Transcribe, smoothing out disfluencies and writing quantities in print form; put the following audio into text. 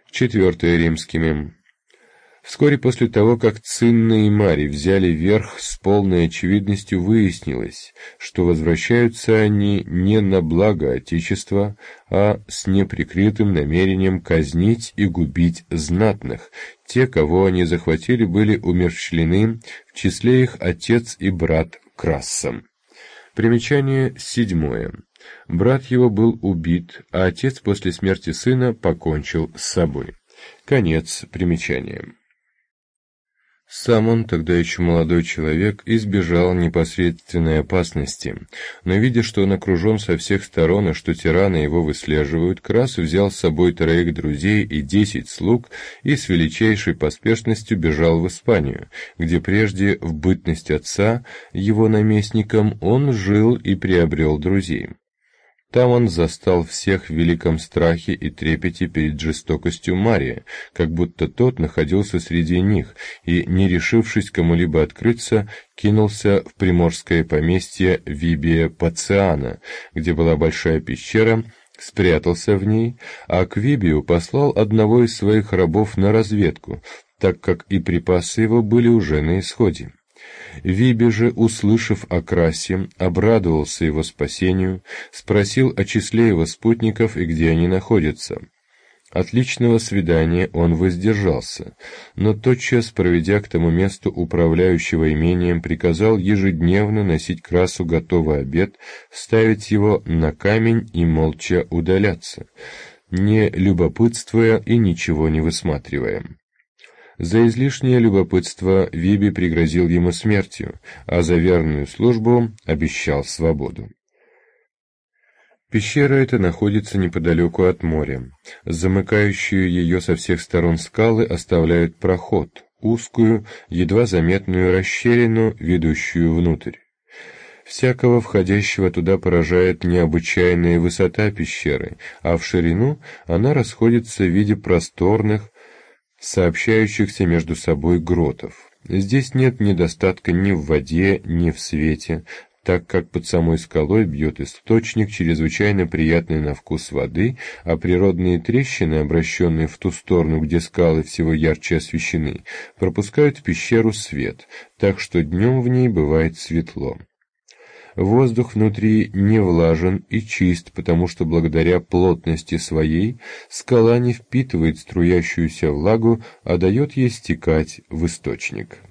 Четвертое римскими. Вскоре после того, как Цинна и Марий взяли верх, с полной очевидностью выяснилось, что возвращаются они не на благо Отечества, а с неприкрытым намерением казнить и губить знатных. Те, кого они захватили, были умерщвлены, в числе их отец и брат Красса. Примечание 7. Брат его был убит, а отец после смерти сына покончил с собой. Конец примечания. Сам он, тогда еще молодой человек, избежал непосредственной опасности, но, видя, что он окружен со всех сторон и что тираны его выслеживают, Крас взял с собой 3 друзей и 10 слуг и с величайшей поспешностью бежал в Испанию, где прежде, в бытность отца, его наместником, он жил и приобрел друзей. Там он застал всех в великом страхе и трепете перед жестокостью Мария, как будто тот находился среди них, и, не решившись кому-либо открыться, кинулся в приморское поместье Вибия Пациана, где была большая пещера, спрятался в ней, а к Вибию послал одного из своих рабов на разведку, так как и припасы его были уже на исходе. Виби же, услышав о Красе, обрадовался его спасению, спросил о числе его спутников и где они находятся. От личного свидания он воздержался, но тотчас, проведя к тому месту управляющего имением, приказал ежедневно носить Красу готовый обед, ставить его на камень и молча удаляться, не любопытствуя и ничего не высматривая. За излишнее любопытство Виби пригрозил ему смертью, а за верную службу обещал свободу. Пещера эта находится неподалеку от моря. Замыкающие ее со всех сторон скалы оставляют проход, узкую, едва заметную расщелину, ведущую внутрь. Всякого входящего туда поражает необычайная высота пещеры, а в ширину она расходится в виде просторных, сообщающихся между собой гротов. Здесь нет недостатка ни в воде, ни в свете, так как под самой скалой бьет источник чрезвычайно приятный на вкус воды, а природные трещины, обращенные в ту сторону, где скалы всего ярче освещены, пропускают в пещеру свет, так что днем в ней бывает светло. Воздух внутри не влажен и чист, потому что благодаря плотности своей скала не впитывает струящуюся влагу, а дает ей стекать в источник.